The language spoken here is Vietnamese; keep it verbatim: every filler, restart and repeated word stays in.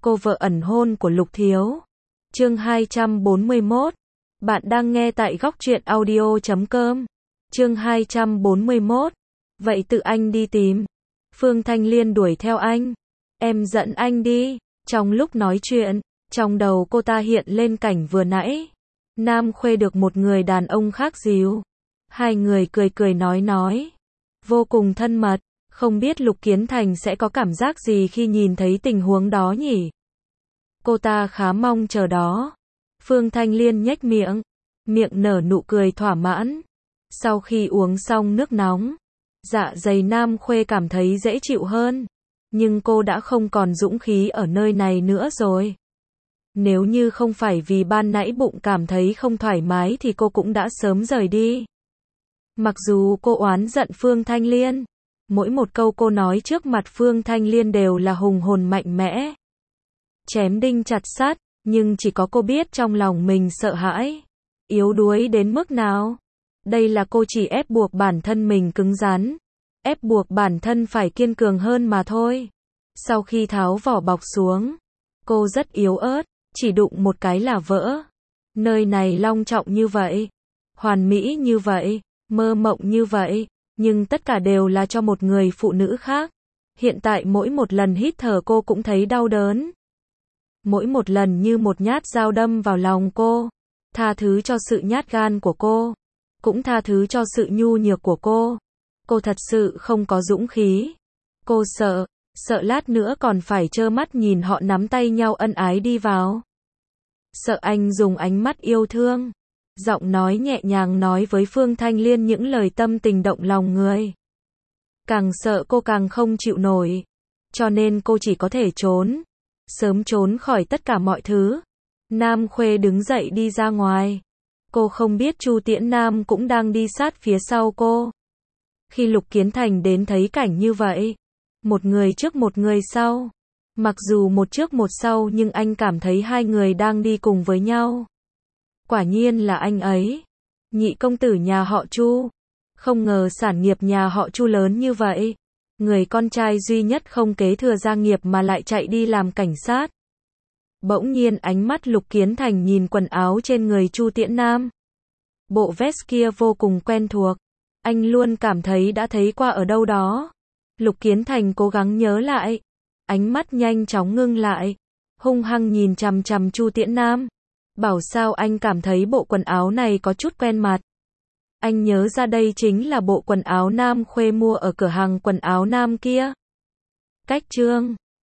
cô vợ ẩn hôn của Lục Thiếu. Chương hai trăm bốn mươi mốt. Bạn đang nghe tại góc truyện audio chấm com. Chương hai trăm bốn mươi mốt. Vậy tự anh đi tìm. Phương Thanh Liên đuổi theo anh. Em dẫn anh đi. Trong lúc nói chuyện, trong đầu cô ta hiện lên cảnh vừa nãy. Nam Khuê được một người đàn ông khác dìu. Hai người cười cười nói nói. Vô cùng thân mật. Không biết Lục Kiến Thành sẽ có cảm giác gì khi nhìn thấy tình huống đó nhỉ? Cô ta khá mong chờ đó. Phương Thanh Liên nhếch miệng. Miệng nở nụ cười thỏa mãn. Sau khi uống xong nước nóng, dạ dày Nam Khuê cảm thấy dễ chịu hơn. Nhưng cô đã không còn dũng khí ở nơi này nữa rồi. Nếu như không phải vì ban nãy bụng cảm thấy không thoải mái thì cô cũng đã sớm rời đi. Mặc dù cô oán giận Phương Thanh Liên, mỗi một câu cô nói trước mặt Phương Thanh Liên đều là hùng hồn mạnh mẽ. Chém đinh chặt sắt, nhưng chỉ có cô biết trong lòng mình sợ hãi. Yếu đuối đến mức nào? Đây là cô chỉ ép buộc bản thân mình cứng rắn. Ép buộc bản thân phải kiên cường hơn mà thôi. Sau khi tháo vỏ bọc xuống, cô rất yếu ớt, chỉ đụng một cái là vỡ. Nơi này long trọng như vậy, hoàn mỹ như vậy, mơ mộng như vậy, nhưng tất cả đều là cho một người phụ nữ khác. Hiện tại mỗi một lần hít thở cô cũng thấy đau đớn. Mỗi một lần như một nhát dao đâm vào lòng cô. Tha thứ cho sự nhát gan của cô. Cũng tha thứ cho sự nhu nhược của cô. Cô thật sự không có dũng khí. Cô sợ, sợ lát nữa còn phải trơ mắt nhìn họ nắm tay nhau ân ái đi vào. Sợ anh dùng ánh mắt yêu thương, giọng nói nhẹ nhàng nói với Phương Thanh Liên những lời tâm tình động lòng người. Càng sợ cô càng không chịu nổi. Cho nên cô chỉ có thể trốn. Sớm trốn khỏi tất cả mọi thứ. Nam Khuê đứng dậy đi ra ngoài. Cô không biết Chu Tiễn Nam cũng đang đi sát phía sau cô. Khi Lục Kiến Thành đến thấy cảnh như vậy, một người trước một người sau, mặc dù một trước một sau nhưng anh cảm thấy hai người đang đi cùng với nhau. Quả nhiên là anh ấy, nhị công tử nhà họ Chu. Không ngờ sản nghiệp nhà họ Chu lớn như vậy. Người con trai duy nhất không kế thừa gia nghiệp mà lại chạy đi làm cảnh sát. Bỗng nhiên ánh mắt Lục Kiến Thành nhìn quần áo trên người Chu Tiễn Nam. Bộ vest kia vô cùng quen thuộc. Anh luôn cảm thấy đã thấy qua ở đâu đó. Lục Kiến Thành cố gắng nhớ lại. Ánh mắt nhanh chóng ngưng lại. Hung hăng nhìn chằm chằm Chu Tiễn Nam. Bảo sao anh cảm thấy bộ quần áo này có chút quen mặt. Anh nhớ ra đây chính là bộ quần áo Nam Khuê mua ở cửa hàng quần áo Nam kia. Cách chương